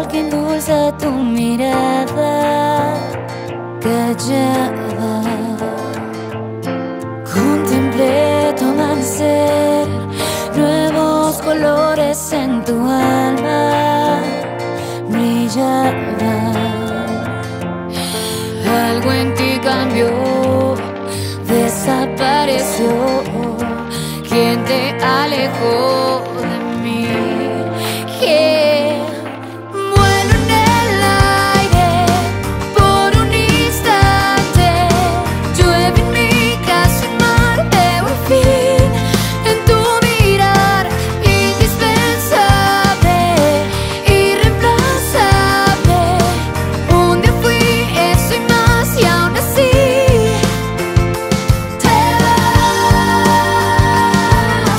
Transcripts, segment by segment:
miel que endulza tu mirada callada. Contemplé tu amanecer, nuevos colores en tu alma brillaban. Algo en ti cambió, desapareció. ¿Quién te alejó de mí? ¿Quién? Vuelo en el aire por un instante, llueve en mi casa y mar, veo el fin en tu mirar, indispensable, irreemplazable. Un día fui eso y más, y aún así te vas.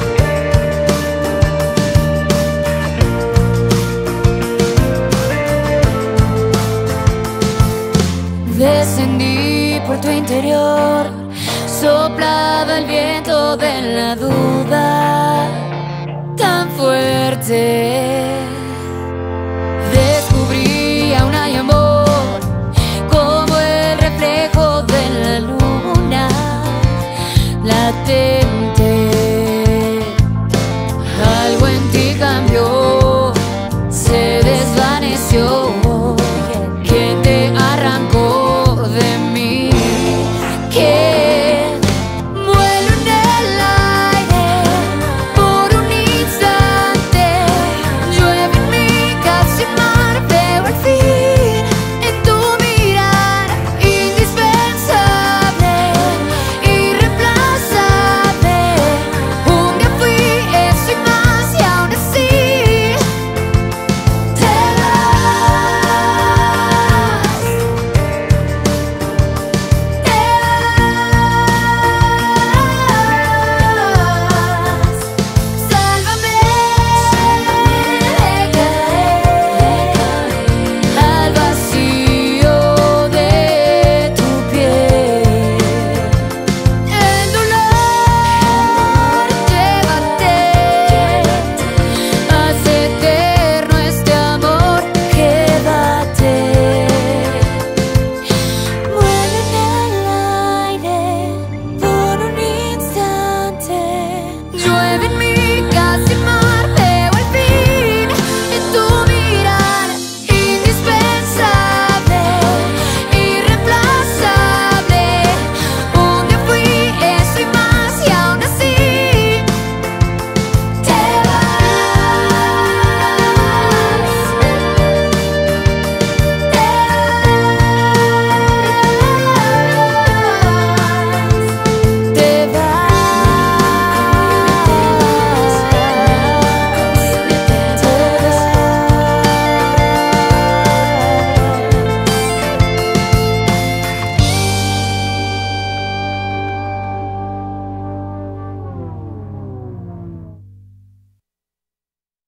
Descendí por tu interior, soplaba el viento de la duda tan fuerte.